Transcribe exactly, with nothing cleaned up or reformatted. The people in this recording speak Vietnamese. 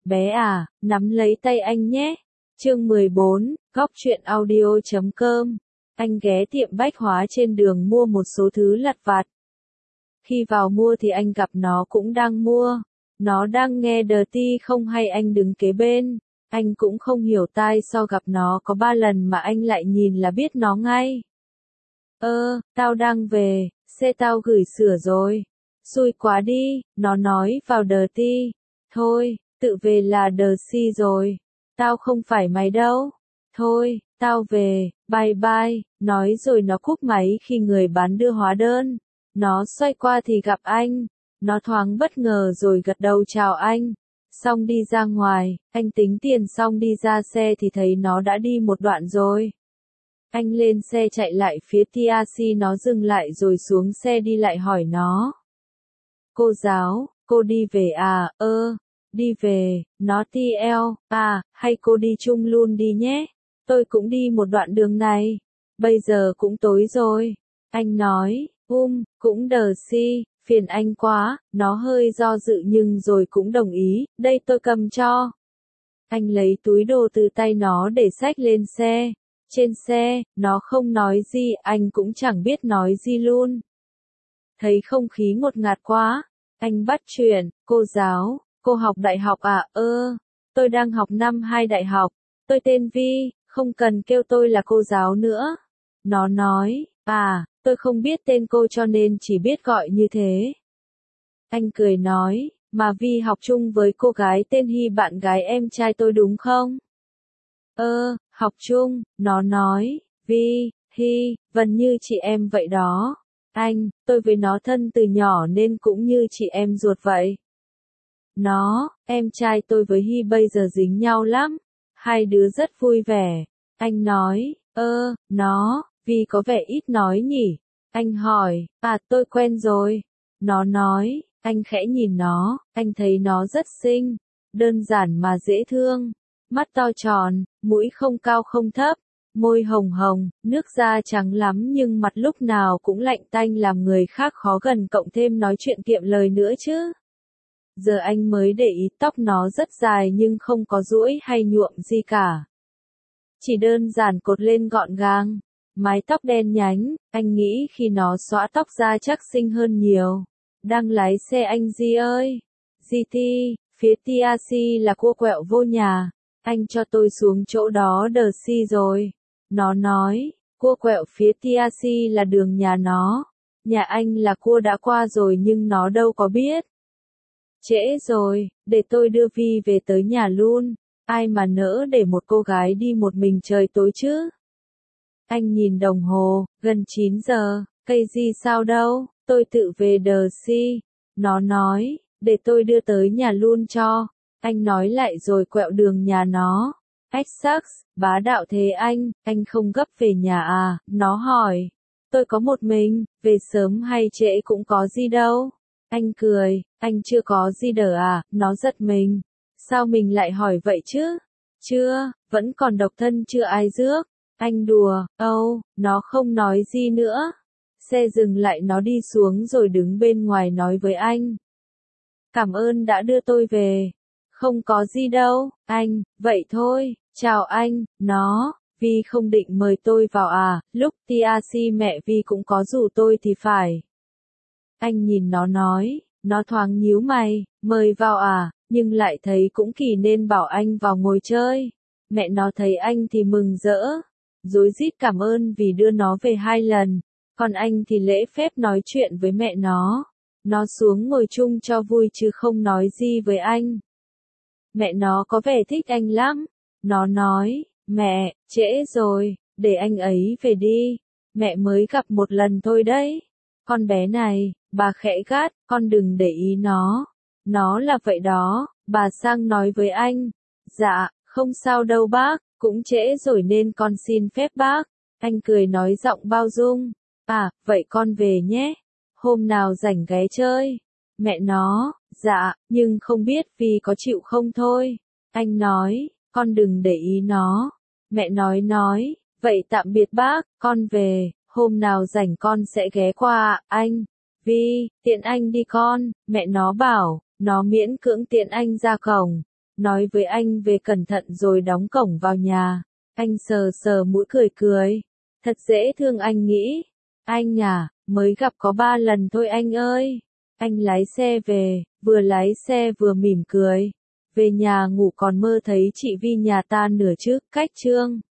bé à, nắm lấy tay anh nhé. Chương mười bốn, góc truyện audio chấm com. Anh ghé tiệm bách hóa trên đường mua một số thứ lặt vặt. Khi vào mua thì anh gặp nó cũng đang mua. Nó đang nghe Dirty không hay anh đứng kế bên. Anh cũng không hiểu tai so gặp nó có ba lần mà anh lại nhìn là biết nó ngay. Ơ, tao đang về, xe tao gửi sửa rồi. Xui quá đi, nó nói vào Dirty. Thôi, tự về là Dirty rồi. Tao không phải mày đâu. Thôi, tao về, bye bye, nói rồi nó cúp máy khi người bán đưa hóa đơn. Nó xoay qua thì gặp anh. Nó thoáng bất ngờ rồi gật đầu chào anh. Xong đi ra ngoài, anh tính tiền xong đi ra xe thì thấy nó đã đi một đoạn rồi. Anh lên xe chạy lại phía tê rờ xê, nó dừng lại rồi xuống xe đi lại hỏi nó. Cô giáo, cô đi về à? Ơ, đi về, nó tê lờ, à, hay cô đi chung luôn đi nhé. Tôi cũng đi một đoạn đường này. Bây giờ cũng tối rồi. Anh nói, um, cũng đờ si, phiền anh quá. Nó hơi do dự nhưng rồi cũng đồng ý, đây tôi cầm cho. Anh lấy túi đồ từ tay nó để xách lên xe. Trên xe, nó không nói gì, anh cũng chẳng biết nói gì luôn. Thấy không khí ngột ngạt quá, anh bắt chuyện, cô giáo, cô học đại học à? Ơ, tôi đang học năm hai đại học, tôi tên Vi, không cần kêu tôi là cô giáo nữa. Nó nói, à, tôi không biết tên cô cho nên chỉ biết gọi như thế. Anh cười nói, mà Vi học chung với cô gái tên Hy, bạn gái em trai tôi đúng không? Ơ, học chung, nó nói, Vi, Hy, vẫn như chị em vậy đó. Anh, tôi với nó thân từ nhỏ nên cũng như chị em ruột vậy. Nó, em trai tôi với Hy bây giờ dính nhau lắm. Hai đứa rất vui vẻ. Anh nói, ơ, nó, Vi có vẻ ít nói nhỉ? Anh hỏi, à tôi quen rồi. Nó nói, anh khẽ nhìn nó, anh thấy nó rất xinh. Đơn giản mà dễ thương. Mắt to tròn, mũi không cao không thấp, môi hồng hồng, nước da trắng lắm nhưng mặt lúc nào cũng lạnh tanh làm người khác khó gần, cộng thêm nói chuyện kiệm lời nữa chứ. Giờ anh mới để ý tóc nó rất dài nhưng không có duỗi hay nhuộm gì cả. Chỉ đơn giản cột lên gọn gàng, mái tóc đen nhánh, anh nghĩ khi nó xõa tóc ra chắc xinh hơn nhiều. Đang lái xe anh Di ơi. giê tê, phía tê rờ xê là cua quẹo vô nhà. Anh cho tôi xuống chỗ đó đờ si rồi. Nó nói, cua quẹo phía tê rờ xê là đường nhà nó. Nhà anh là cua đã qua rồi nhưng nó đâu có biết. Trễ rồi, để tôi đưa Vi về tới nhà luôn. Ai mà nỡ để một cô gái đi một mình trời tối chứ? Anh nhìn đồng hồ, gần chín giờ, cây gì sao đâu, tôi tự về đờ si. Nó nói, để tôi đưa tới nhà luôn cho. Anh nói lại rồi quẹo đường nhà nó. Ách sắc, bá đạo thế anh, anh không gấp về nhà à? Nó hỏi. Tôi có một mình, về sớm hay trễ cũng có gì đâu. Anh cười, anh chưa có gì đỡ à? Nó giật mình. Sao mình lại hỏi vậy chứ? Chưa, vẫn còn độc thân chưa ai rước. Anh đùa, âu, oh, nó không nói gì nữa. Xe dừng lại, nó đi xuống rồi đứng bên ngoài nói với anh. Cảm ơn đã đưa tôi về. Không có gì đâu, anh, vậy thôi, chào anh. Nó, Vi không định mời tôi vào à? Lúc tê rờ xê mẹ Vi cũng có rủ tôi thì phải. Anh nhìn nó nói, nó thoáng nhíu mày, mời vào à, nhưng lại thấy cũng kỳ nên bảo anh vào ngồi chơi. Mẹ nó thấy anh thì mừng rỡ, rối rít cảm ơn vì đưa nó về hai lần, còn anh thì lễ phép nói chuyện với mẹ nó. Nó xuống ngồi chung cho vui chứ không nói gì với anh. Mẹ nó có vẻ thích anh lắm. Nó nói, mẹ, trễ rồi, để anh ấy về đi. Mẹ mới gặp một lần thôi đấy. Con bé này, bà khẽ gắt, con đừng để ý nó. Nó là vậy đó, bà sang nói với anh. Dạ, không sao đâu bác, cũng trễ rồi nên con xin phép bác. Anh cười nói giọng bao dung. À, vậy con về nhé. Hôm nào rảnh ghé chơi. Mẹ nó, dạ, nhưng không biết vì có chịu không thôi. Anh nói, con đừng để ý nó. Mẹ nói nói, vậy tạm biệt bác, con về, hôm nào rảnh con sẽ ghé qua, anh. Vi, tiện anh đi con, mẹ nó bảo, nó miễn cưỡng tiện anh ra cổng. nói với anh về cẩn thận rồi đóng cổng vào nhà. Anh sờ sờ mũi cười cười. Thật dễ thương anh nghĩ. Anh à, mới gặp có ba lần thôi anh ơi. Anh lái xe về, vừa lái xe vừa mỉm cười. Về nhà ngủ còn mơ thấy chị Vi nhà ta nửa trước cách trương.